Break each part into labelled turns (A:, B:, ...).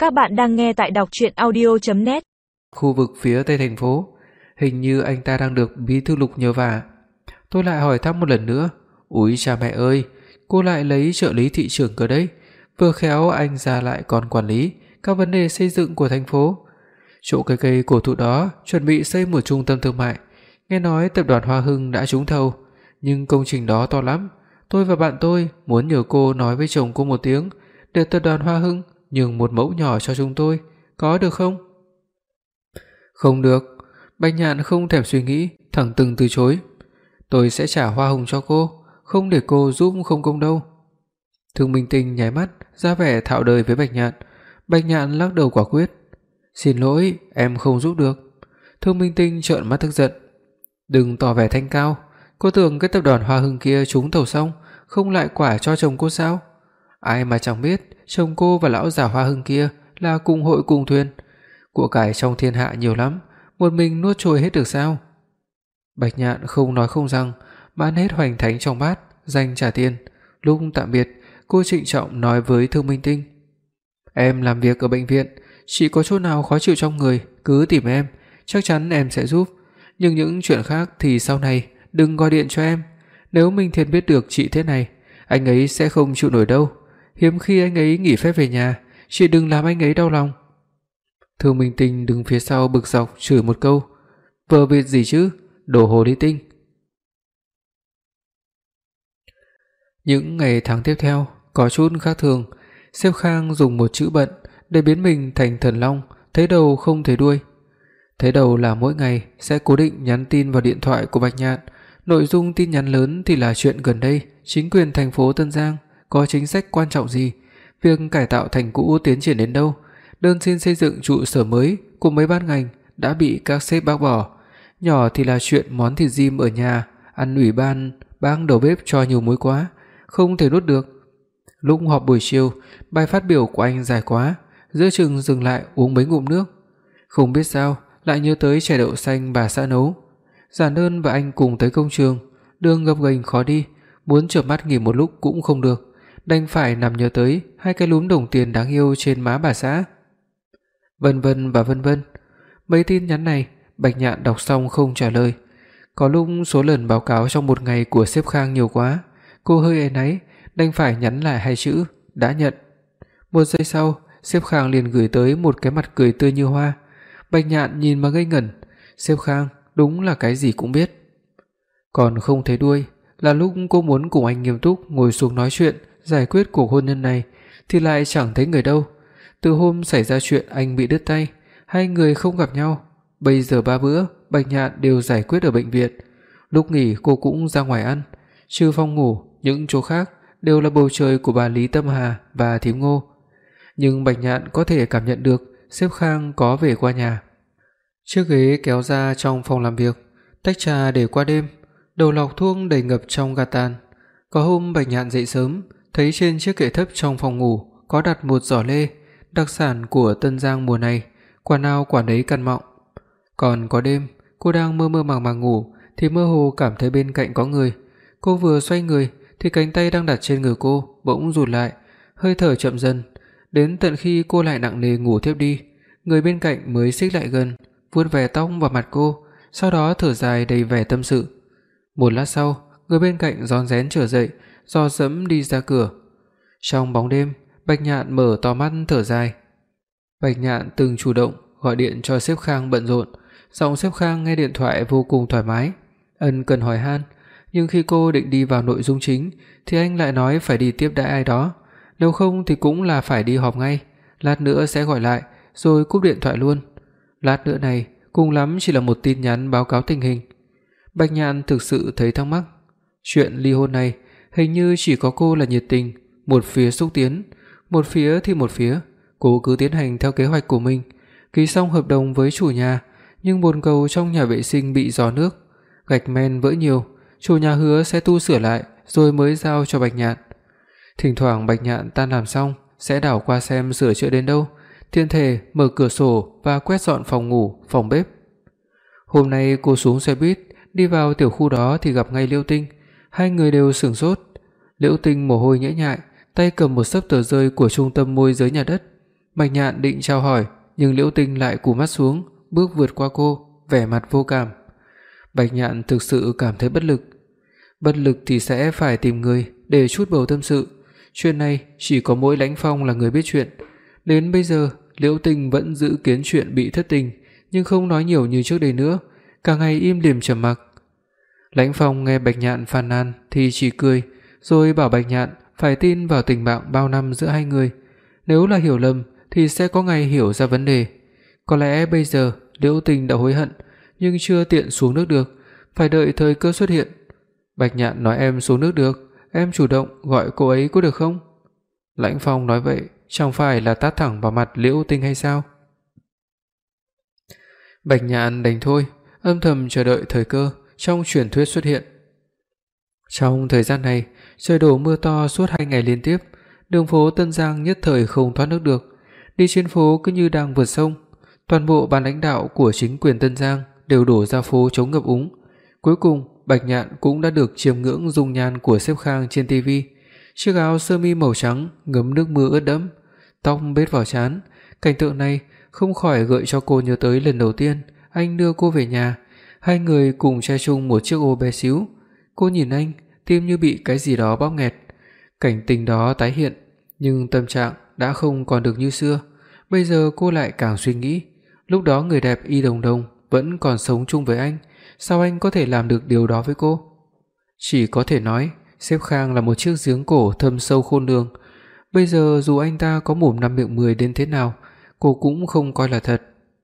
A: Các bạn đang nghe tại đọc truyện audio.net.
B: Khu vực phía tây thành phố, hình như anh ta đang được bí thư Lục nhờ vả. Tôi lại hỏi thăm một lần nữa, úi cha mẹ ơi, cô lại lấy trợ lý thị trưởng cơ đấy, vừa khéo anh già lại còn quản lý các vấn đề xây dựng của thành phố. Chỗ cây cổ thụ đó chuẩn bị xây một trung tâm thương mại, nghe nói tập đoàn Hoa Hưng đã trúng thầu, nhưng công trình đó to lắm. Tôi và bạn tôi muốn nhờ cô nói với chồng cô một tiếng để tập đoàn Hoa Hưng nhường một mẫu nhỏ cho chúng tôi, có được không? Không được, Bạch Nhạn không thèm suy nghĩ, thẳng thừng từ chối. Tôi sẽ trả hoa hồng cho cô, không để cô giúp không công đâu. Thương Minh Tinh nháy mắt, ra vẻ thạo đời với Bạch Nhạn. Bạch Nhạn lắc đầu quả quyết. Xin lỗi, em không giúp được. Thương Minh Tinh trợn mắt tức giận. Đừng tỏ vẻ thanh cao, cô tưởng cái tập đoàn Hoa Hưng kia trúng thầu xong, không lại quả cho chồng cô sao? Ai mà chẳng biết, chồng cô và lão già Hoa Hưng kia là cùng hội cùng thuyền. Của cải trong thiên hạ nhiều lắm, một mình nuốt trôi hết được sao? Bạch Nhạn không nói không rằng, bán hết hoành thánh trong bát, dành trả tiền. Lúc tạm biệt, cô trịnh trọng nói với Thương Minh Tinh: "Em làm việc ở bệnh viện, chỉ có chỗ nào khó chịu trong người cứ tìm em, chắc chắn em sẽ giúp, nhưng những chuyện khác thì sau này đừng gọi điện cho em. Nếu Minh Thiên biết được chị thế này, anh ấy sẽ không chịu nổi đâu. Hiếm khi anh ấy nghỉ phép về nhà, chị đừng làm anh ấy đau lòng." Thương Minh Tinh đứng phía sau bực dọc chửi một câu: "Vờ vịt gì chứ, đồ hồ ly tinh." Những ngày tháng tiếp theo có chút khác thường. Sếp Khang dùng một chữ bận để biến mình thành thần long, thấy đầu không thấy đuôi. Thấy đầu là mỗi ngày sẽ cố định nhắn tin vào điện thoại của Bạch Nhạn, nội dung tin nhắn lớn thì là chuyện gần đây chính quyền thành phố Tân Giang có chính sách quan trọng gì, việc cải tạo thành cũ tiến triển đến đâu, đơn xin xây dựng trụ sở mới của mấy ban ngành đã bị các sếp bác bỏ. Nhỏ thì là chuyện món thịt dim ở nhà ăn ủy ban bang đầu bếp cho nhiều muối quá, không thể nuốt được. Lúc họp buổi chiều, bài phát biểu của anh dài quá, giữa chừng dừng lại uống mấy ngụm nước. Không biết sao lại nhớ tới chè đậu xanh bà xã nấu. Giản Đơn và anh cùng tới công trường, đường gập ghềnh khó đi, muốn chợp mắt nghỉ một lúc cũng không được, đành phải nằm nhớ tới hai cái lúm đồng tiền đáng yêu trên má bà xã. Vân vân và vân vân. Mấy tin nhắn này Bạch Nhạn đọc xong không trả lời. Có lúc số lần báo cáo trong một ngày của sếp Khang nhiều quá, cô hơi áy náy, đành phải nhắn lại hai chữ đã nhận. Một giây sau, sếp Khang liền gửi tới một cái mặt cười tươi như hoa. Bạch Nhạn nhìn mà ngây ngẩn, sếp Khang đúng là cái gì cũng biết. Còn không thấy đuôi là lúc cô muốn cùng anh nghiêm túc ngồi xuống nói chuyện giải quyết cuộc hôn nhân này thì lại chẳng thấy người đâu. Từ hôm xảy ra chuyện anh bị đứt tay, hai người không gặp nhau. Bây giờ 3 bữa Bạch Nhạn đều giải quyết ở bệnh viện. Lúc nghỉ cô cũng ra ngoài ăn, trừ phòng ngủ, những chỗ khác đều là bầu trời của bà Lý Tâm Hà và thím Ngô. Nhưng Bạch Nhạn có thể cảm nhận được sếp Khang có về qua nhà. Chiếc ghế kéo ra trong phòng làm việc, tách trà để qua đêm, đầu lọc thuốc đầy ngập trong gạt tàn. Có hôm Bạch Nhạn dậy sớm, thấy trên chiếc kệ thấp trong phòng ngủ có đặt một giỏ lê, đặc sản của Tân Giang mùa này, quả nào quả đấy căn mọng. Còn có đêm, cô đang mơ mơ màng màng ngủ thì mơ hồ cảm thấy bên cạnh có người. Cô vừa xoay người thì cánh tay đang đặt trên người cô bỗng rụt lại, hơi thở chậm dần, đến tận khi cô lại nặng nề ngủ thiếp đi, người bên cạnh mới xích lại gần, vuốt ve tóc vào mặt cô, sau đó thở dài đầy vẻ tâm sự. Một lát sau, người bên cạnh rón rén trở dậy, dò dẫm đi ra cửa. Trong bóng đêm, Bạch Nhạn mở to mắt thở dài. Bạch Nhạn từng chủ động gọi điện cho sếp Khang bận rộn, giọng sếp Khang nghe điện thoại vô cùng thoải mái, ân cần hỏi han, nhưng khi cô định đi vào nội dung chính thì anh lại nói phải đi tiếp đãi ai đó, nếu không thì cũng là phải đi họp ngay, lát nữa sẽ gọi lại, rồi cúp điện thoại luôn. Lát nữa này cùng lắm chỉ là một tin nhắn báo cáo tình hình. Bạch Nhạn thực sự thấy thắc mắc, chuyện ly hôn này hình như chỉ có cô là nhiệt tình, một phía xúc tiến, một phía thì một phía. Cô cứ tiến hành theo kế hoạch của mình, ký xong hợp đồng với chủ nhà, nhưng bồn cầu trong nhà vệ sinh bị rò nước, gạch men vỡ nhiều, chủ nhà hứa sẽ tu sửa lại rồi mới giao cho Bạch Nhạn. Thỉnh thoảng Bạch Nhạn tan làm xong sẽ đảo qua xem sửa chữa đến đâu, tiện thể mở cửa sổ và quét dọn phòng ngủ, phòng bếp. Hôm nay cô xuống xe buýt đi vào tiểu khu đó thì gặp ngay Liễu Tinh, hai người đều sửng sốt. Liễu Tinh mồ hôi nhễ nhại, tay cầm một xấp tờ rơi của trung tâm môi giới nhà đất. Bạch Nhạn định chào hỏi, nhưng Liễu Tinh lại cúi mắt xuống, bước vượt qua cô, vẻ mặt vô cảm. Bạch Nhạn thực sự cảm thấy bất lực. Bất lực thì sẽ phải tìm người để trút bầu tâm sự. Chuyện này chỉ có mỗi Lãnh Phong là người biết chuyện. Đến bây giờ, Liễu Tinh vẫn giữ kiến chuyện bị thất tình, nhưng không nói nhiều như trước đây nữa, cả ngày im lìm trầm mặc. Lãnh Phong nghe Bạch Nhạn phàn nàn thì chỉ cười, rồi bảo Bạch Nhạn phải tin vào tình bạn bao năm giữa hai người. Nếu là hiểu lầm thì sẽ có ngày hiểu ra vấn đề. Có lẽ bây giờ Liễu Tinh đã hối hận, nhưng chưa tiện xuống nước được, phải đợi thời cơ xuất hiện. Bạch Nhạn nói em xuống nước được, em chủ động gọi cô ấy có được không? Lãnh Phong nói vậy chẳng phải là tát thẳng vào mặt Liễu Tinh hay sao? Bạch Nhạn đành thôi, âm thầm chờ đợi thời cơ trong truyền thuyết xuất hiện. Trong thời gian này, trời đổ mưa to suốt 2 ngày liên tiếp, đường phố Tân Giang nhất thời không thoát nước được, đi trên phố cứ như đang vượt sông. Toàn bộ ban lãnh đạo của chính quyền Tân Giang đều đổ ra phố chống ngập úng. Cuối cùng, Bạch Nhạn cũng đã được chiêm ngưỡng dung nhan của Sếp Khang trên TV. Chiếc áo sơ mi màu trắng ngấm nước mưa ướt đẫm, tóc bết vào trán, cảnh tượng này không khỏi gợi cho cô nhớ tới lần đầu tiên anh đưa cô về nhà, hai người cùng che chung một chiếc ô bé xíu. Cô nhìn anh, tim như bị cái gì đó bóp nghẹt. Cảnh tình đó tái hiện, nhưng tâm trạng đã không còn được như xưa. Bây giờ cô lại càng suy nghĩ, lúc đó người đẹp Y Đồng Đồng vẫn còn sống chung với anh, sao anh có thể làm được điều đó với cô? Chỉ có thể nói, Sếp Khang là một chiếc giếng cổ thâm sâu khôn lường. Bây giờ dù anh ta có mồm năm miệng 10 đến thế nào, cô cũng không coi là thật.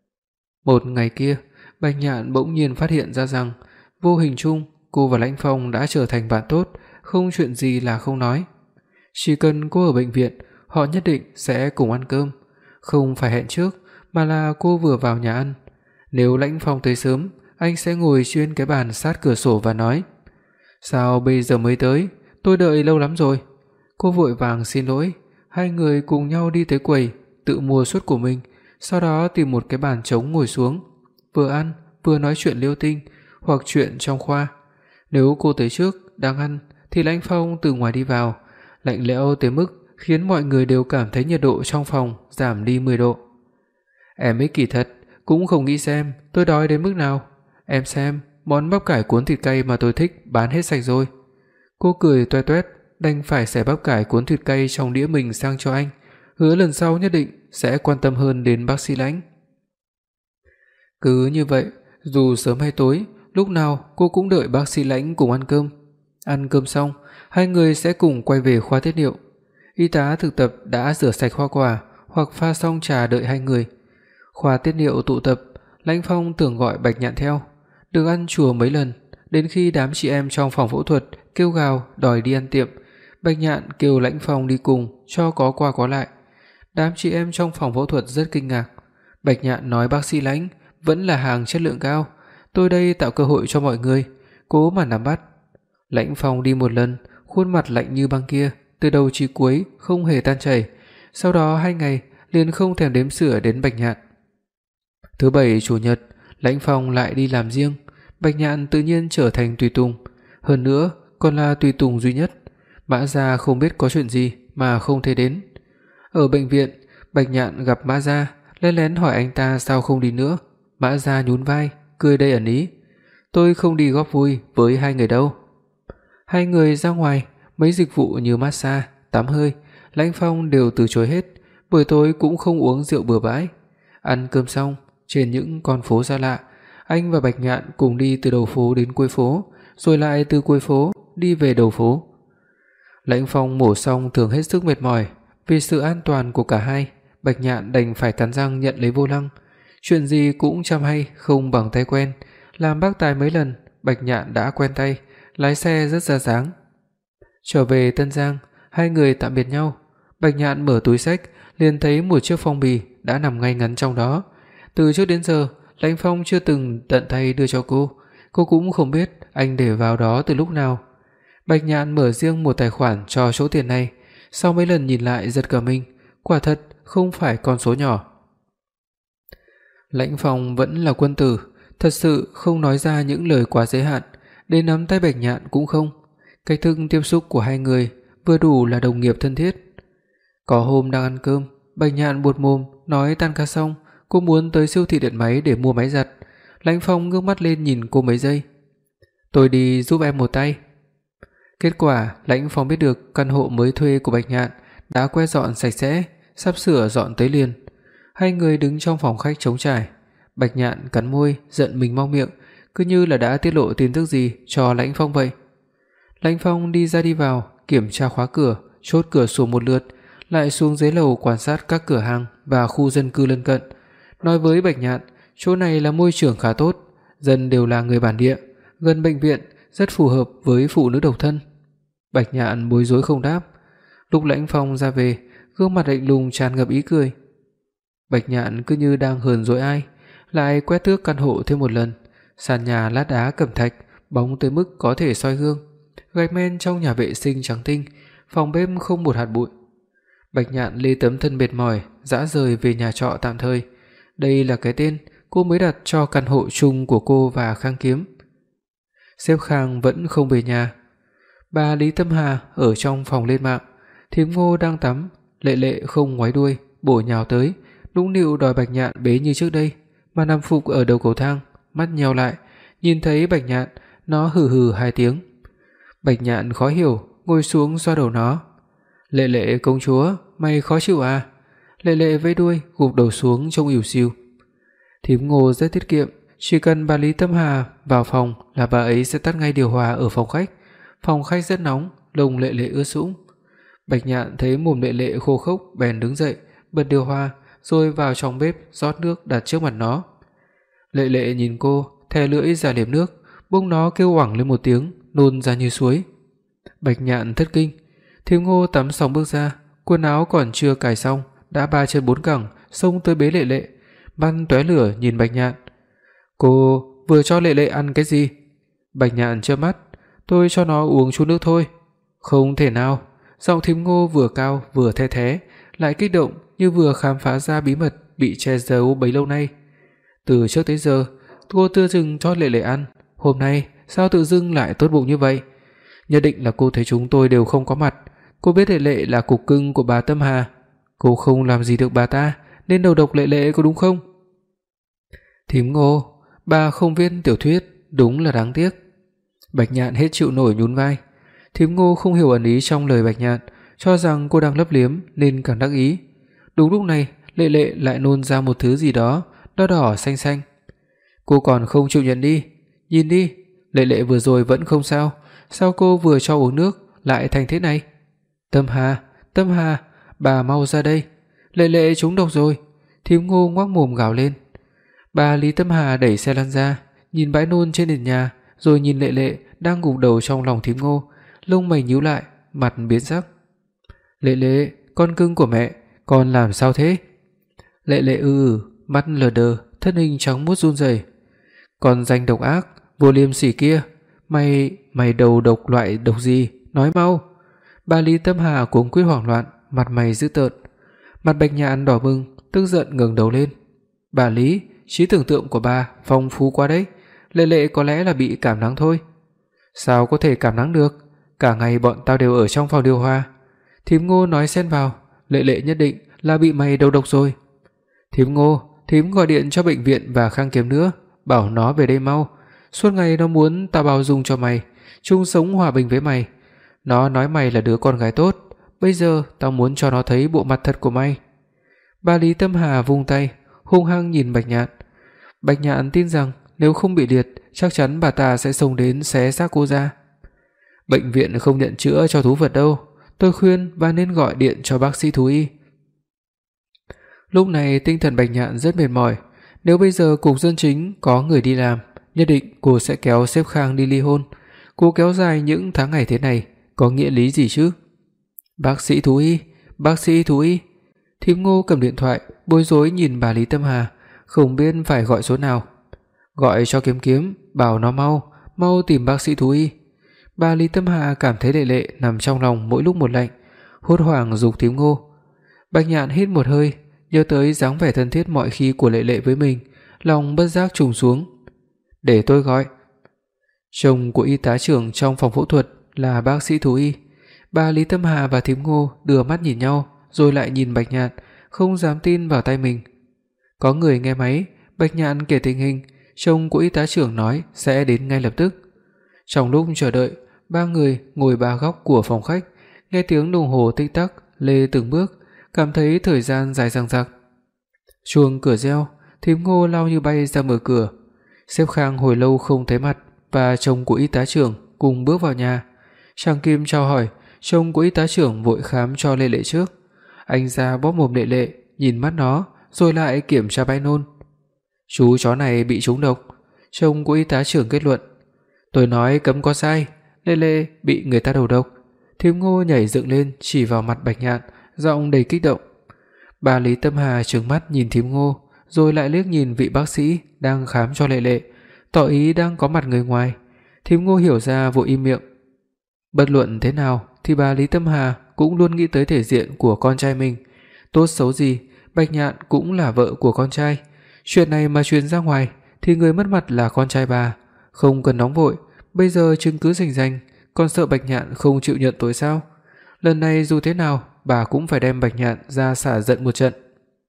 B: Một ngày kia, Bạch Nhạn bỗng nhiên phát hiện ra rằng vô hình chung cô và Lãnh Phong đã trở thành bạn tốt, không chuyện gì là không nói. Chỉ cần cô ở bệnh viện, họ nhất định sẽ cùng ăn cơm, không phải hẹn trước mà là cô vừa vào nhà ăn. Nếu Lãnh Phong tới sớm, anh sẽ ngồi trên cái bàn sát cửa sổ và nói: "Sao bây giờ mới tới? Tôi đợi lâu lắm rồi." Cô vội vàng xin lỗi, hai người cùng nhau đi tới quầy, tự mua suất của mình, sau đó tìm một cái bàn trống ngồi xuống, vừa ăn vừa nói chuyện linh tinh hoặc chuyện trong khoa. Nếu cô tới trước đang ăn thì Lãnh Phong từ ngoài đi vào, lạnh lẽo tới mức khiến mọi người đều cảm thấy nhiệt độ trong phòng giảm đi 10 độ. "Em ích kỷ thật, cũng không nghĩ xem tôi đói đến mức nào. Em xem, món bắp cải cuốn thịt cay mà tôi thích bán hết sạch rồi." Cô cười toe toét, đành phải xẻ bắp cải cuốn thịt cay trong đĩa mình sang cho anh, hứa lần sau nhất định sẽ quan tâm hơn đến bác sĩ Lãnh. Cứ như vậy, dù sớm hay tối, lúc nào cô cũng đợi bác sĩ Lãnh cùng ăn cơm. Ăn cơm xong, hai người sẽ cùng quay về khoa tiết niệu. Y tá thực tập đã rửa sạch hoa quả hoặc pha xong trà đợi hai người. Khoa tiết niệu tụ tập, Lãnh Phong tưởng gọi Bạch Nhạn theo, được ăn chùa mấy lần, đến khi đám chị em trong phòng phẫu thuật kêu gào đòi đi ăn tiệm, Bạch Nhạn kêu Lãnh Phong đi cùng cho có qua có lại. Đám chị em trong phòng phẫu thuật rất kinh ngạc. Bạch Nhạn nói bác sĩ Lãnh vẫn là hàng chất lượng cao, tôi đây tạo cơ hội cho mọi người, cố mà nắm bắt. Lãnh Phong đi một lần, khuôn mặt lạnh như băng kia, từ đầu chí cuối không hề tan chảy, sau đó 2 ngày liền không thèm đếm xỉa đến Bạch Nhạn. Thứ Bảy Chủ nhật, Lãnh Phong lại đi làm riêng, Bạch Nhạn tự nhiên trở thành tùy tùng, hơn nữa còn là tùy tùng duy nhất. Mã Gia không biết có chuyện gì mà không thể đến. Ở bệnh viện, Bạch Nhạn gặp Mã Gia, lén lén hỏi anh ta sao không đi nữa. Mã Gia nhún vai, cười đầy ẩn ý: "Tôi không đi góp vui với hai người đâu." Hai người ra ngoài, mấy dịch vụ như massage, tắm hơi, Lãnh Phong đều từ chối hết, buổi tối cũng không uống rượu bừa bãi. Ăn cơm xong, trên những con phố xa lạ, anh và Bạch Nhạn cùng đi từ đầu phố đến cuối phố, rồi lại từ cuối phố đi về đầu phố. Lãnh Phong mổ xong thường hết sức mệt mỏi, vì sự an toàn của cả hai, Bạch Nhạn đành phải cắn răng nhận lấy vô lăng. Chuyện gì cũng chăm hay không bằng tay quen, làm bác tài mấy lần, Bạch Nhạn đã quen tay, lái xe rất ra dáng. Trở về Tân Giang, hai người tạm biệt nhau. Bạch Nhạn mở túi xách, liền thấy một chiếc phong bì đã nằm ngay ngắn trong đó. Từ trước đến giờ, Lãnh Phong chưa từng tận tay đưa cho cô cũng không biết anh để vào đó từ lúc nào. Bạch Nhạn mở riêng một tài khoản cho số tiền này, sau mấy lần nhìn lại giật cả mình, quả thật không phải con số nhỏ. Lãnh Phong vẫn là quân tử, thật sự không nói ra những lời quá giới hạn, đến nắm tay Bạch Nhạn cũng không. Cách thức tiếp xúc của hai người vừa đủ là đồng nghiệp thân thiết. Có hôm đang ăn cơm, Bạch Nhạn buột mồm nói tan ca xong, cô muốn tới siêu thị điện máy để mua máy giặt. Lãnh Phong ngước mắt lên nhìn cô mấy giây. "Tôi đi giúp em một tay." Kết quả, Lãnh Phong biết được căn hộ mới thuê của Bạch Nhạn đã quét dọn sạch sẽ, sắp sửa dọn tới liền. Hai người đứng trong phòng khách trống trải. Bạch Nhạn cắn môi, giận mình mau miệng, cứ như là đã tiết lộ tin tức gì cho Lãnh Phong vậy. Lãnh Phong đi ra đi vào, kiểm tra khóa cửa, chốt cửa sổ một lượt, lại xuống dưới lầu quan sát các cửa hàng và khu dân cư lân cận. Nói với Bạch Nhạn, chỗ này là môi trường khá tốt, dân đều là người bản địa, gần bệnh viện, rất phù hợp với phụ nữ độc thân. Bạch Nhạn bối rối không đáp. Lúc Lãnh Phong ra về, gương mặt lạnh lùng tràn ngập ý cười. Bạch Nhạn cứ như đang hờn dỗi ai, lại quét tước căn hộ thêm một lần. Sàn nhà lát đá cẩm thạch, bóng tới mức có thể soi gương. Gạch men trong nhà vệ sinh trắng tinh, phòng bếp không một hạt bụi. Bạch Nhạn lê tấm thân mệt mỏi, dã rời về nhà trọ tạm thời. Đây là cái tên cô mới đặt cho căn hộ chung của cô và Khang Kiếm. Sếp Khang vẫn không về nhà. Bà Lý Tâm Hà ở trong phòng lên mạng. Thím Ngô đang tắm, Lệ Lệ không ngoái đuôi, bổ nhào tới, nũng nịu đòi Bạch Nhạn bế như trước đây, mà nằm phục ở đầu cầu thang, mắt nheo lại, nhìn thấy Bạch Nhạn, nó hừ hừ hai tiếng. Bạch Nhạn khó hiểu, ngồi xuống xoa đầu nó. "Lệ Lệ công chúa, mày khó chịu à?" Lệ Lệ vẫy đuôi, gục đầu xuống trông ỉu xìu. Thím Ngô rất tiết kiệm, chỉ cần bà Lý Tâm Hà vào phòng là bà ấy sẽ tắt ngay điều hòa ở phòng khách. Phòng khách rất nóng, lông Lệ Lệ ướt sũng. Bạch Nhạn thấy mồm Lệ Lệ khô khốc bèn đứng dậy, bật điều hòa, rồi vào trong bếp rót nước đặt trước mặt nó. Lệ Lệ nhìn cô, thè lưỡi ra liếm nước, bụng nó kêu oảng lên một tiếng, nôn ra như suối. Bạch Nhạn thất kinh. Thím Ngô tắm xong bước ra, quần áo còn chưa cài xong đã ba chân bốn cẳng xông tới bế Lệ Lệ, mắt tóe lửa nhìn Bạch Nhạn. "Cô vừa cho Lệ Lệ ăn cái gì?" Bạch Nhạn trợn mắt. "Tôi cho nó uống chút nước thôi." "Không thể nào." Giọng thím Ngô vừa cao vừa the thé, lại kích động như vừa khám phá ra bí mật bị che giấu bấy lâu nay. "Từ trước tới giờ, cô chưa từng cho Lệ Lệ ăn, hôm nay sao tự dưng lại tốt bụng như vậy? Nhất định là cô thấy chúng tôi đều không có mặt. Cô biết Lệ Lệ là cục cưng của bà Tâm Hà, cô không làm gì được bà ta, nên đầu độc Lệ Lệ có đúng không?" "Thím Ngô, bà không viết tiểu thuyết, đúng là đáng tiếc." Bạch Nhạn hết chịu nổi nhún vai. Thím Ngô không hiểu ẩn ý trong lời Bạch Nhạn, cho rằng cô đang lấp liếm nên càng đắc ý. Đúng lúc này, Lệ Lệ lại nôn ra một thứ gì đó, đỏ đỏ xanh xanh. "Cô còn không chịu nhận đi, nhìn đi, Lệ Lệ vừa rồi vẫn không sao, sao cô vừa cho uống nước lại thành thế này?" Tâm Hà, bà mau ra đây, Lệ Lệ trúng độc rồi." Thím Ngô ngoác mồm gào lên. Bà Lý Tâm Hà đẩy xe lăn ra, nhìn bãi nôn trên nền nhà, rồi nhìn Lệ Lệ đang gục đầu trong lòng thím Ngô, lông mày nhíu lại, mặt biến sắc. "Lệ Lệ, con cưng của mẹ, con làm sao thế?" Lệ Lệ mắt lờ đờ, thân hình trắng muốt run rẩy. "Con danh độc ác, vô liêm sỉ kia, mày đầu độc loại độc gì, nói mau." Bà Lý Tâm Hà cuống quýt hoảng loạn, mặt mày dữ tợn. Mặt Bạch Nhạn đỏ bừng, tức giận ngẩng đầu lên. "Bà Lý, trí tưởng tượng của bà phong phú quá đấy, Lệ Lệ có lẽ là bị cảm nắng thôi." "Sao có thể cảm nắng được, cả ngày bọn tao đều ở trong phòng điều hòa." Thím Ngô nói xen vào. "Lệ Lệ nhất định là bị mày đầu độc rồi." "Thím Ngô, thím gọi điện cho bệnh viện và Khang Kiếm nữa, bảo nó về đây mau. Suốt ngày nó muốn tao bao dung cho mày, chung sống hòa bình với mày. Nó nói mày là đứa con gái tốt, bây giờ tao muốn cho nó thấy bộ mặt thật của mày." Bà Lý Tâm Hà vung tay, hung hăng nhìn Bạch Nhạn. Bạch Nhạn tin rằng nếu không bị liệt, chắc chắn bà ta sẽ xông đến xé xác cô ra. "Bệnh viện không nhận chữa cho thú vật đâu, tôi khuyên bà nên gọi điện cho bác sĩ thú y." Lúc này tinh thần Bạch Nhạn rất mệt mỏi, nếu bây giờ cục dân chính có người đi làm, nhất định cô sẽ kéo sếp Khang đi ly hôn. Cô kéo dài những tháng ngày thế này có nghĩa lý gì chứ? Bác sĩ thú y. Thím Ngô cầm điện thoại, bối rối nhìn bà Lý Tâm Hà, không biết phải gọi số nào. "Gọi cho Kiếm, bảo nó mau tìm bác sĩ thú y." Bà Lý Tâm Hà cảm thấy Lệ Lệ nằm trong lòng mỗi lúc một lạnh, hốt hoảng giục thím Ngô. Bạch Nhạn hít một hơi, nhớ tới dáng vẻ thân thiết mọi khi của Lệ Lệ với mình, lòng bất giác trùng xuống. "Để tôi gọi." Chồng của y tá trưởng trong phòng phẫu thuật là bác sĩ thú y. Bà Lý Tâm Hà và thím Ngô đưa mắt nhìn nhau, rồi lại nhìn Bạch Nhạn, không dám tin vào tai mình. Có người nghe máy, Bạch Nhạn kể tình hình, chồng của y tá trưởng nói sẽ đến ngay lập tức. Trong lúc chờ đợi, ba người ngồi ba góc của phòng khách, nghe tiếng đồng hồ tích tắc lê từng bước, cảm thấy thời gian dài dằng dặc. Chuông cửa reo, Thím Ngô lao như bay ra mở cửa. Sếp Khang hồi lâu không thấy mặt và chồng của y tá trưởng cùng bước vào nhà. Trang Kim chào hỏi, chồng của y tá trưởng vội khám cho Lệ Lệ trước. Anh ra bóp mồm Lệ Lệ, nhìn mắt nó, rồi lại kiểm tra bãi nôn. Chú chó này bị trúng độc, chồng của y tá trưởng kết luận. Tôi nói cấm có sai, Lệ Lệ bị người ta đầu độc. Thím Ngô nhảy dựng lên chỉ vào mặt Bạch Nhạn, giọng đầy kích động. Bà Lý Tâm Hà trừng mắt nhìn Thím Ngô, rồi lại liếc nhìn vị bác sĩ đang khám cho Lệ Lệ, tỏ ý đang có mặt người ngoài. Thím Ngô hiểu ra vội im miệng. Bất luận thế nào thì bà Lý Tâm Hà cũng luôn nghĩ tới thể diện của con trai mình. Tốt xấu gì, Bạch Nhạn cũng là vợ của con trai. Chuyện này mà truyền ra ngoài thì người mất mặt là con trai bà. Không cần nóng vội, bây giờ chứng cứ rành rành, còn sợ Bạch Nhạn không chịu nhận tội sao? Lần này dù thế nào, bà cũng phải đem Bạch Nhạn ra xả giận một trận.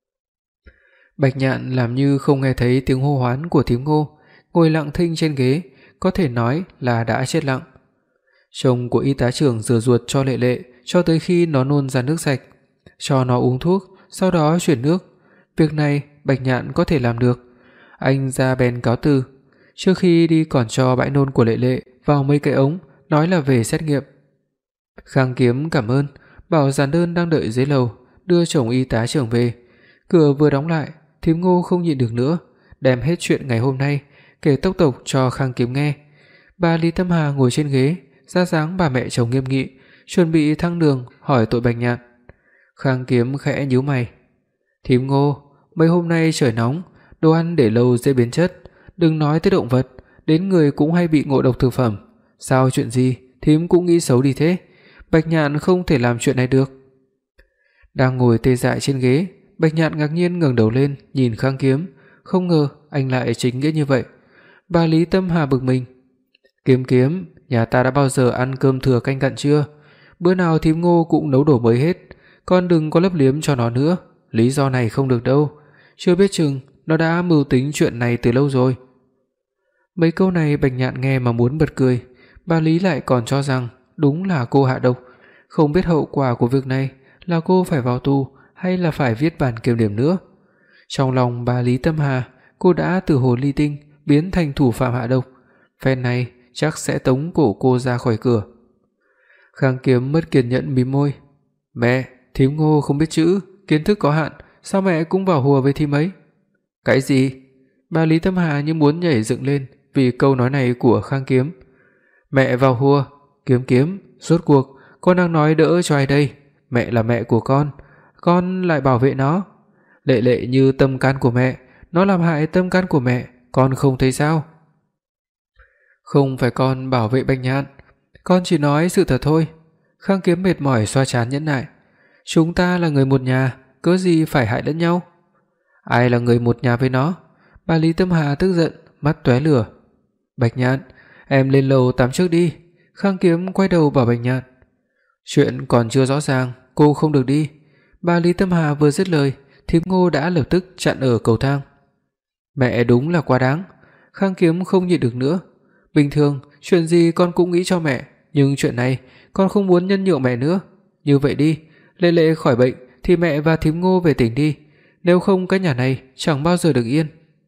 B: Bạch Nhạn làm như không nghe thấy tiếng hô hoán của Thím Ngô, ngồi lặng thinh trên ghế, có thể nói là đã chết lặng. Chồng của y tá trưởng rửa ruột cho Lệ Lệ cho tới khi nó nôn ra nước sạch, cho nó uống thuốc, sau đó chuyển nước. Việc này Bạch Nhạn có thể làm được. Anh ra bèn cáo từ. Trước khi đi còn cho bãi nôn của Lệ Lệ vào mấy cái ống, nói là về xét nghiệm. Khang Kiếm cảm ơn, bảo dàn đơn đang đợi dưới lầu, đưa chồng y tá trưởng về. Cửa vừa đóng lại, Thím Ngô không nhịn được nữa, đem hết chuyện ngày hôm nay kể tốc tộc cho Khang Kiếm nghe. Bà Lý Tâm Hà ngồi trên ghế, ra dáng bà mẹ chồng nghiêm nghị, chuẩn bị thăng đường hỏi tội Bạch Nhạn. Khang Kiếm khẽ nhíu mày. Thím Ngô, mấy hôm nay trời nóng, đồ ăn để lâu dễ biến chất, đừng nói tới động vật, đến người cũng hay bị ngộ độc thực phẩm. Sao chuyện gì, thím cũng nghĩ xấu đi thế? Bạch Nhạn không thể làm chuyện này được. Đang ngồi tê dại trên ghế, Bạch Nhạn ngạc nhiên ngẩng đầu lên nhìn Khang Kiếm, không ngờ anh lại chính nghĩa như vậy. Bà Lý Tâm Hà bực mình. Kiếm Kiếm, nhà ta đã bao giờ ăn cơm thừa canh cặn chưa? Bữa nào thím Ngô cũng nấu đồ mới hết, con đừng có lấp liếm cho nó nữa, lý do này không được đâu, chưa biết chừng nó đã mưu tính chuyện này từ lâu rồi. Mấy câu này Bạch Nhạn nghe mà muốn bật cười, bà Lý lại còn cho rằng đúng là cô hạ độc, không biết hậu quả của việc này là cô phải vào tù hay là phải viết bản kiểm điểm nữa. Trong lòng bà Lý Tâm Hà, cô đã từ hồ ly tinh biến thành thủ phạm hạ độc, phen này chắc sẽ tống cổ cô ra khỏi cửa. Khang Kiếm mất kiên nhẫn mím môi. Mẹ, thím Ngô không biết chữ, kiến thức có hạn, sao mẹ cũng vào hùa với thím ấy? Cái gì? Bà Lý Tâm Hà như muốn nhảy dựng lên vì câu nói này của Khang Kiếm. Mẹ vào hùa? Kiếm Kiếm, rốt cuộc con đang nói đỡ cho ai đây? Mẹ là mẹ của con lại bảo vệ nó. Lệ Lệ như tâm can của mẹ, nó làm hại tâm can của mẹ, con không thấy sao? Không phải con bảo vệ Bạch Nhạn, con chỉ nói sự thật thôi. Khang Kiếm mệt mỏi xoa trán nhẫn nại. Chúng ta là người một nhà, cớ gì phải hại lẫn nhau? Ai là người một nhà với nó? Bà Lý Tâm Hà tức giận, mắt tóe lửa. Bạch Nhạn, em lên lầu tắm trước đi. Khang Kiếm quay đầu bảo Bạch Nhạn. Chuyện còn chưa rõ ràng, cô không được đi. Bà Lý Tâm Hà vừa dứt lời, thím Ngô đã lập tức chặn ở cầu thang. Mẹ đúng là quá đáng. Khang Kiếm không nhịn được nữa. Bình thường, chuyện gì con cũng nghĩ cho mẹ, nhưng chuyện này con không muốn nhân nhượng mẹ nữa. Như vậy đi, Lệ Lệ khỏi bệnh thì mẹ và thím Ngô về tỉnh đi, nếu không cái nhà này chẳng bao giờ được yên.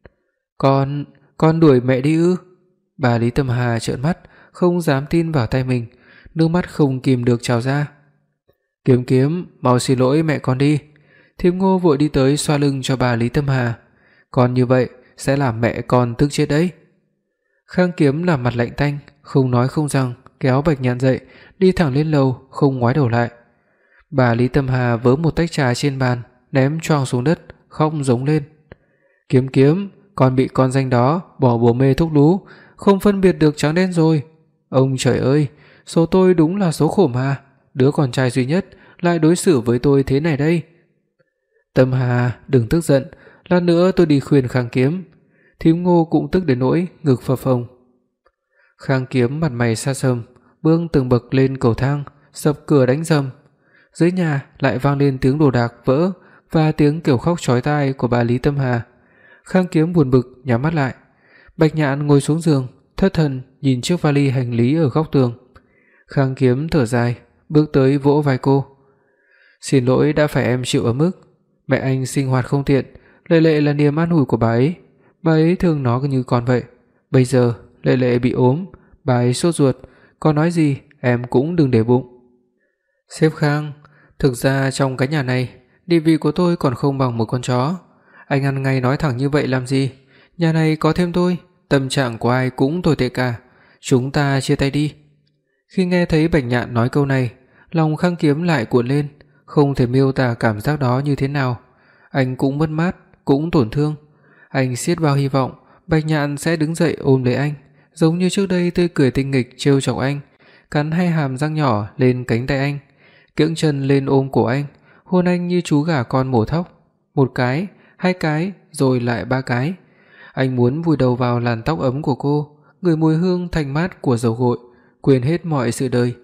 B: Con đuổi mẹ đi ư? Bà Lý Tâm Hà trợn mắt, không dám tin vào tai mình, nước mắt không kìm được trào ra. Kiếm Kiếm, mau xin lỗi mẹ con đi. Thím Ngô vội đi tới xoa lưng cho bà Lý Tâm Hà. Con như vậy sẽ làm mẹ con tức chết đấy. Khang Kiếm làm mặt lạnh tanh, không nói không rằng, kéo Bạch Nhạn dậy, đi thẳng lên lầu, không ngoái đầu lại. Bà Lý Tâm Hà vớ một tách trà trên bàn, ném choàng xuống đất, khóc giống lên. Kiếm Kiếm, con bị con danh đó bỏ bùa mê thuốc lú, không phân biệt được trắng đen rồi. Ông trời ơi, số tôi đúng là số khổ mà, đứa con trai duy nhất lại đối xử với tôi thế này đây. Tâm Hà, đừng tức giận, lát nữa tôi đi khuyên Khang Kiếm. Thím Ngô cũng tức đến nỗi ngực phập phồng. Khang Kiếm mặt mày xa sầm, bước từng bậc lên cầu thang, sập cửa đánh rầm. Dưới nhà lại vang lên tiếng đồ đạc vỡ và tiếng kêu khóc chói tai của bà Lý Tâm Hà. Khang Kiếm buồn bực nhắm mắt lại. Bạch Nhạn ngồi xuống giường, thất thần nhìn chiếc vali hành lý ở góc tường. Khang Kiếm thở dài, bước tới vỗ vai cô. "Xin lỗi đã phải em chịu ấm ức. Mẹ anh sinh hoạt không tiện, Lệ Lệ là niềm an ủi của bà ấy thương nó như con vậy. Bây giờ Lệ Lệ bị ốm, bà ấy sốt ruột, có nói gì em cũng đừng để bụng." "Sếp Khang, thực ra trong cái nhà này, địa vị của tôi còn không bằng một con chó. Anh ăn ngay nói thẳng như vậy làm gì? Nhà này có thêm tôi, tâm trạng của ai cũng tồi tệ cả. Chúng ta chia tay đi." Khi nghe thấy Bạch Nhạn nói câu này, lòng Khang Kiếm lại cuộn lên, không thể miêu tả cảm giác đó như thế nào. Anh cũng mất mát, cũng tổn thương. Anh siết bao hy vọng Bạch Nhạn sẽ đứng dậy ôm lấy anh, giống như trước đây tươi cười tinh nghịch trêu chọc anh, cắn hai hàm răng nhỏ lên cánh tay anh, kiễng chân lên ôm cổ anh, hôn anh như chú gà con mổ thóc, một cái, hai cái, rồi lại ba cái. Anh muốn vùi đầu vào làn tóc ấm của cô, ngửi mùi hương thanh mát của dầu gội, quên hết mọi sự đời.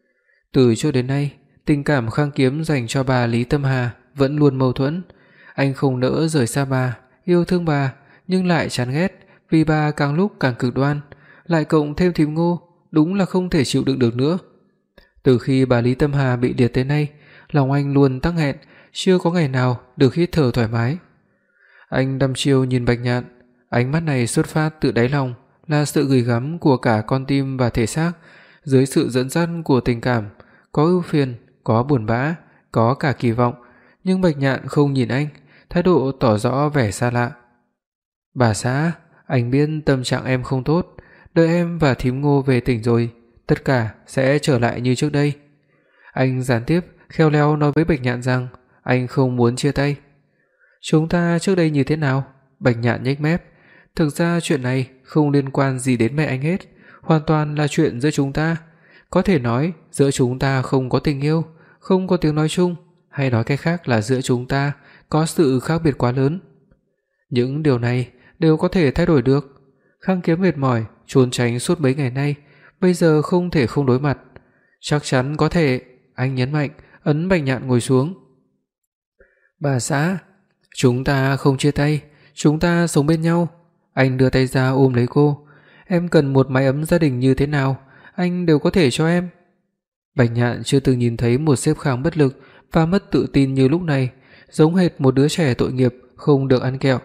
B: Từ trước đến nay, tình cảm Khang Kiếm dành cho bà Lý Tâm Hà vẫn luôn mâu thuẫn. Anh không nỡ rời xa bà, yêu thương bà nhưng lại chán ghét vì bà càng lúc càng cực đoan, lại cộng thêm thím Ngô, đúng là không thể chịu đựng được nữa. Từ khi bà Lý Tâm Hà bị liệt tới nay, lòng anh luôn tắc nghẹn, chưa có ngày nào được hít thở thoải mái. Anh đăm chiêu nhìn Bạch Nhạn, ánh mắt này xuất phát từ đáy lòng, là sự gửi gắm của cả con tim và thể xác, dưới sự dẫn dắt của tình cảm, có ưu phiền, có buồn bã, có cả kỳ vọng, nhưng Bạch Nhạn không nhìn anh, thái độ tỏ rõ vẻ xa lạ. "Bà xã, anh biết tâm trạng em không tốt, đợi em và thím Ngô về tỉnh rồi, tất cả sẽ trở lại như trước đây." Anh gián tiếp khéo léo nói với Bạch Nhạn rằng anh không muốn chia tay. "Chúng ta trước đây như thế nào?" Bạch Nhạn nhếch mép. "Thực ra chuyện này không liên quan gì đến mẹ anh hết, hoàn toàn là chuyện giữa chúng ta. Có thể nói giữa chúng ta không có tình yêu, không có tiếng nói chung, hay nói cách khác là giữa chúng ta có sự khác biệt quá lớn. Những điều này đều có thể thay đổi được." Khang Kiếm mệt mỏi trốn tránh suốt mấy ngày nay, bây giờ không thể không đối mặt. "Chắc chắn có thể." Anh nhấn mạnh, ấn Bạch Nhạn ngồi xuống. "Bà xã, chúng ta không chia tay, chúng ta sống bên nhau." Anh đưa tay ra ôm lấy cô. "Em cần một mái ấm gia đình như thế nào, anh đều có thể cho em." Bạch Nhạn chưa từng nhìn thấy một sếp Khang bất lực và mất tự tin như lúc này, giống hệt một đứa trẻ tội nghiệp không được ăn kẹo.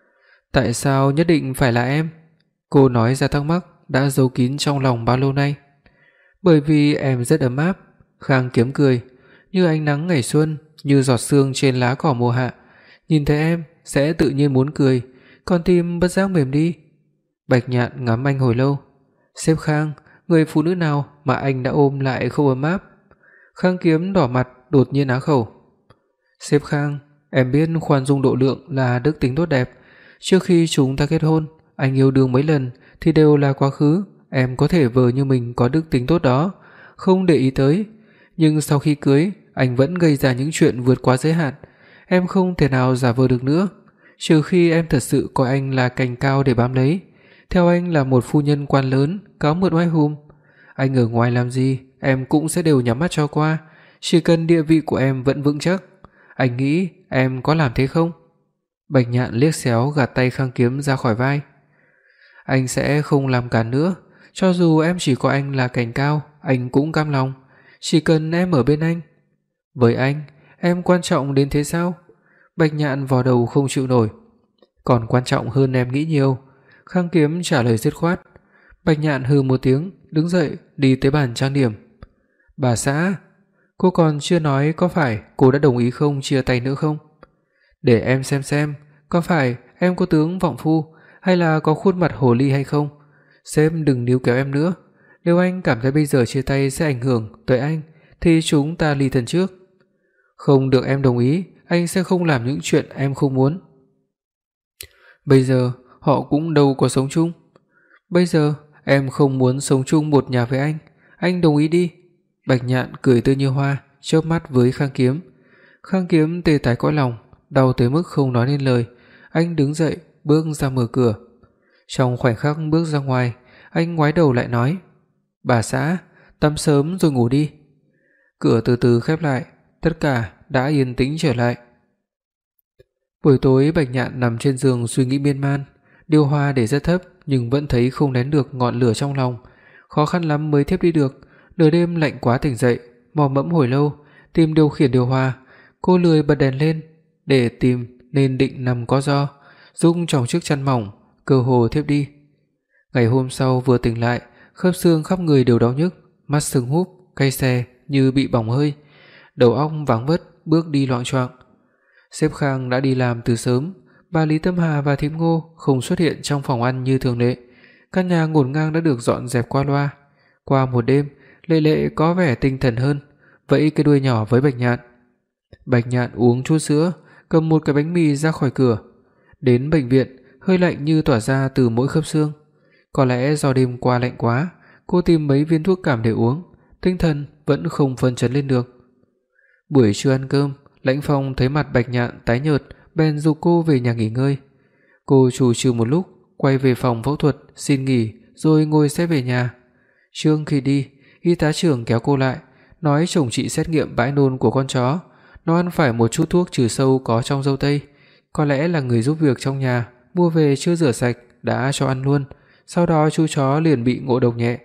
B: "Tại sao nhất định phải là em?" Cô nói ra thắc mắc đã giấu kín trong lòng bao lâu nay. "Bởi vì em rất ấm áp." Khang Kiếm cười, "Như ánh nắng ngày xuân, như giọt sương trên lá cỏ mùa hạ, nhìn thấy em sẽ tự nhiên muốn cười, con tim bất giác mềm đi." Bạch Nhạn ngắm anh hồi lâu. "Sếp Khang, người phụ nữ nào mà anh đã ôm lại không ấm áp?" Khang Kiếm đỏ mặt đột nhiên á khẩu. "Sếp Khang, em biết khoan dung độ lượng là đức tính tốt đẹp. Trước khi chúng ta kết hôn, anh yêu đương mấy lần thì đều là quá khứ, em có thể vờ như mình có đức tính tốt đó, không để ý tới. Nhưng sau khi cưới, anh vẫn gây ra những chuyện vượt quá giới hạn. Em không thể nào giả vờ được nữa, trừ khi em thật sự coi anh là cành cao để bám lấy. Theo anh là một phu nhân quan lớn, cáo mượn oai hùng. Anh ở ngoài làm gì, em cũng sẽ đều nhắm mắt cho qua, chỉ cần địa vị của em vẫn vững chắc. Anh nghĩ em có làm thế không?" Bạch Nhạn liếc xéo gạt tay Khang Kiếm ra khỏi vai. "Anh sẽ không làm cản nữa, cho dù em chỉ coi anh là cành cao, anh cũng cam lòng, chỉ cần em ở bên anh." "Với anh, em quan trọng đến thế sao?" Bạch Nhạn vò đầu không chịu nổi. "Còn quan trọng hơn em nghĩ nhiều." Khang Kiếm trả lời dứt khoát. Bạch Nhạn hừ một tiếng, đứng dậy đi tới bàn trang điểm. "Bà xã, cô còn chưa nói có phải cô đã đồng ý không chia tay nữa không? Để em xem có phải em có tướng vọng phu hay là có khuôn mặt hồ ly hay không. Sếp đừng níu kéo em nữa, nếu anh cảm thấy bây giờ chia tay sẽ ảnh hưởng tới anh thì chúng ta ly thân trước. Không được em đồng ý, anh sẽ không làm những chuyện em không muốn. Bây giờ họ cũng đâu có sống chung. Bây giờ em không muốn sống chung một nhà với anh đồng ý đi." Bạch Nhạn cười tươi như hoa, chớp mắt với Khang Kiếm. Khang Kiếm tê tái cõi lòng, đau tới mức không nói nên lời. Anh đứng dậy, bước ra mở cửa. Trong khoảnh khắc bước ra ngoài, anh ngoái đầu lại nói: "Bà xã, tắm sớm rồi ngủ đi." Cửa từ từ khép lại, tất cả đã yên tĩnh trở lại. Buổi tối Bạch Nhạn nằm trên giường suy nghĩ miên man, điều hòa để rất thấp nhưng vẫn thấy không nén được ngọn lửa trong lòng, khó khăn lắm mới thiếp đi được. Nửa đêm lạnh quá tỉnh dậy, mò mẫm hồi lâu, tìm điều khiển điều hòa, cô lười bật đèn lên để tìm nên định nằm có ro, rung trong chiếc chăn mỏng, cơ hồ thiếp đi. Ngày hôm sau vừa tỉnh lại, khớp xương khắp người đều đau nhức, mắt sưng húp, cay xè như bị bỏng hơi, đầu óc váng vất, bước đi loạng choạng. Sếp Khang đã đi làm từ sớm, bà Lý Tâm Hà và thím Ngô không xuất hiện trong phòng ăn như thường lệ. Căn nhà ngổn ngang đã được dọn dẹp qua loa. Qua một đêm, Lệ Lệ có vẻ tinh thần hơn, vẫy cái đuôi nhỏ với Bạch Nhạn. Bạch Nhạn uống chút sữa, cầm một cái bánh mì ra khỏi cửa. Đến bệnh viện, hơi lạnh như tỏa ra từ mỗi khớp xương. Có lẽ do đêm qua lạnh quá, cô tìm mấy viên thuốc cảm để uống, tinh thần vẫn không phấn chấn lên được. Buổi trưa ăn cơm, Lãnh Phong thấy mặt Bạch Nhạn tái nhợt, bèn giục cô về nhà nghỉ ngơi. Cô trù trừ một lúc, quay về phòng phẫu thuật xin nghỉ rồi ngồi xe về nhà. Trước khi đi, y tá trưởng kéo cô lại, nói chồng chị xét nghiệm bãi nôn của con chó, nó ăn phải một chút thuốc trừ sâu có trong dâu tây, có lẽ là người giúp việc trong nhà mua về chưa rửa sạch đã cho ăn luôn, sau đó chú chó liền bị ngộ độc nhẹ.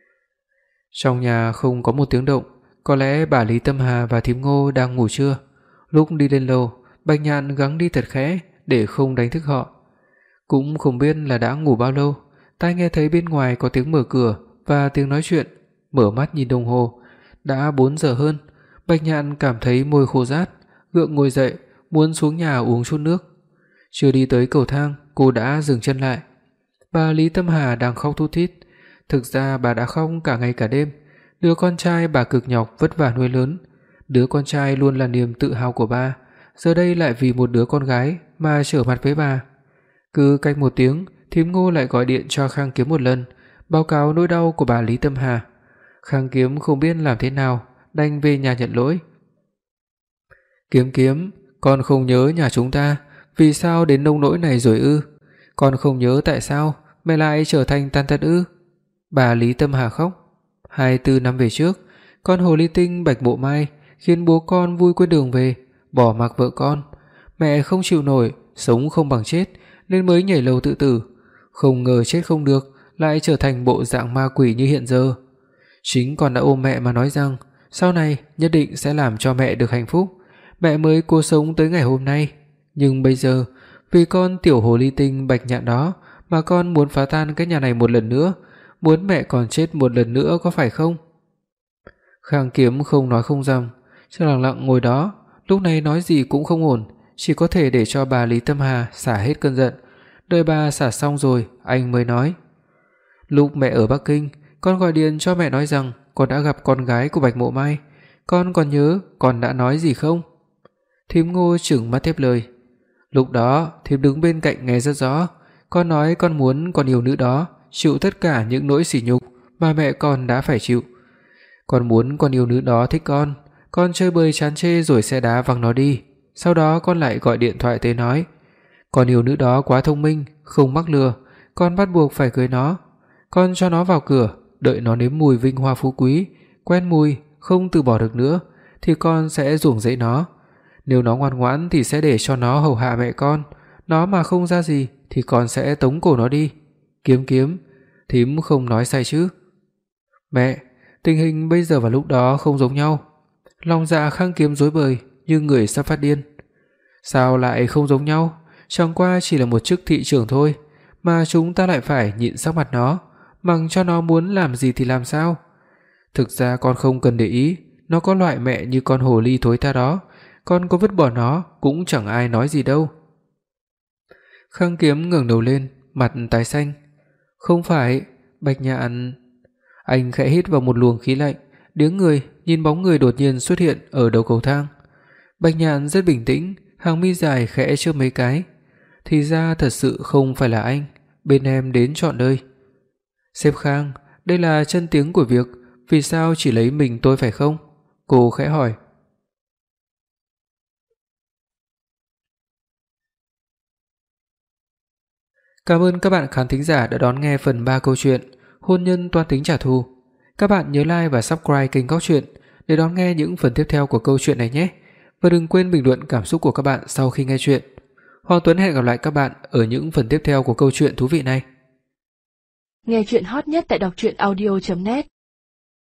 B: Trong nhà không có một tiếng động, có lẽ bà Lý Tâm Hà và thím Ngô đang ngủ trưa. Lúc đi lên lầu, Bạch Nhạn gắng đi thật khẽ để không đánh thức họ. Cũng không biết là đã ngủ bao lâu, tai nghe thấy bên ngoài có tiếng mở cửa và tiếng nói chuyện, mở mắt nhìn đồng hồ, đã 4 giờ hơn. Bạch Nhạn cảm thấy môi khô rát, gượng ngồi dậy, muốn xuống nhà uống chút nước. Chưa đi tới cầu thang, cô đã dừng chân lại. Bà Lý Tâm Hà đang khóc thút thít. Thực ra bà đã khóc cả ngày cả đêm. Đứa con trai bà cực nhọc vất vả nuôi lớn, đứa con trai luôn là niềm tự hào của bà, giờ đây lại vì một đứa con gái mà trở mặt với bà. Cứ cách một tiếng, thím Ngô lại gọi điện cho Khang Kiếm một lần, báo cáo nỗi đau của bà Lý Tâm Hà. Khang Kiếm không biết làm thế nào, đành về nhà nhận lỗi. Kiếm Kiếm, con không nhớ nhà chúng ta, vì sao đến nông nỗi này rồi ư? Con không nhớ tại sao mẹ lại trở thành tàn tật ư? Bà Lý Tâm Hà khóc. 24 năm về trước, con hồ ly tinh Bạch Mộ Mai khiến bố con vui quên đường về, bỏ mặc vợ con. Mẹ không chịu nổi, sống không bằng chết nên mới nhảy lầu tự tử. Không ngờ chết không được, lại trở thành bộ dạng ma quỷ như hiện giờ. Chính con đã ôm mẹ mà nói rằng sau này nhất định sẽ làm cho mẹ được hạnh phúc. Mẹ mới cố sống tới ngày hôm nay. Nhưng bây giờ, vì con tiểu hồ ly tinh Bạch Nhạn đó mà con muốn phá tan cái nhà này một lần nữa, muốn mẹ còn chết một lần nữa có phải không? Khang Kiếm không nói không rằng, chỉ lặng lặng ngồi đó, lúc này nói gì cũng không ổn, chỉ có thể để cho bà Lý Tâm Hà xả hết cơn giận. Đợi bà xả xong rồi, anh mới nói: "Lúc mẹ ở Bắc Kinh, con gọi điện cho mẹ nói rằng con đã gặp con gái của Bạch Mộ Mai, con còn nhớ con đã nói gì không?" Thím Ngô trừng mắt tiếp lời: "Lúc đó thím đứng bên cạnh nghe rất rõ, con nói con muốn con yêu nữ đó chịu tất cả những nỗi sỉ nhục mà mẹ con đã phải chịu. Con muốn con yêu nữ đó thích con chơi bời chán chê rồi sẽ đá văng nó đi. Sau đó con lại gọi điện thoại tới nói, con yêu nữ đó quá thông minh, không mắc lừa, con bắt buộc phải cưới nó. Con cho nó vào cửa, đợi nó nếm mùi vinh hoa phú quý, quen mùi, không từ bỏ được nữa, thì con sẽ ruồng rẫy nó. Nếu nó ngoan ngoãn thì sẽ để cho nó hầu hạ mẹ con, nó mà không ra gì thì con sẽ tống cổ nó đi. Kiếm Kiếm, thím không nói sai chứ?" "Mẹ, tình hình bây giờ và lúc đó không giống nhau." Lòng dạ Khang Kiếm rối bời như người sắp phát điên. "Sao lại không giống nhau? Chẳng qua chỉ là một chức thị trưởng thôi, mà chúng ta lại phải nhịn sắc mặt nó, mặc cho nó muốn làm gì thì làm sao? Thực ra con không cần để ý, nó có loại mẹ như con hồ ly thối tha đó, con có vứt bỏ nó cũng chẳng ai nói gì đâu." Khang Kiếm ngẩng đầu lên, mặt tái xanh. "Không phải, Bạch Nhạn." Anh khẽ hít vào một luồng khí lạnh, đứng người nhìn bóng người đột nhiên xuất hiện ở đầu cầu thang. Bạch Nhạn rất bình tĩnh, hàng mi dài khẽ chớp mấy cái. "Thì ra thật sự không phải là anh, bên em đến trọn đời." "Sếp Khang, đây là chân tiếng của việc, vì sao chỉ lấy mình tôi phải không?" Cô khẽ hỏi. Cảm ơn các bạn khán thính giả đã đón nghe phần 3 câu chuyện Hôn nhân toan tính trả thù. Các bạn nhớ like và subscribe kênh Góc Truyện để đón nghe những phần tiếp theo của câu chuyện này nhé. Và đừng quên bình luận cảm xúc của các bạn sau khi nghe chuyện. Hoàng Tuấn hẹn gặp lại các bạn ở những phần tiếp theo của câu chuyện thú vị này.
A: Nghe chuyện hot nhất tại đọc truyện audio.net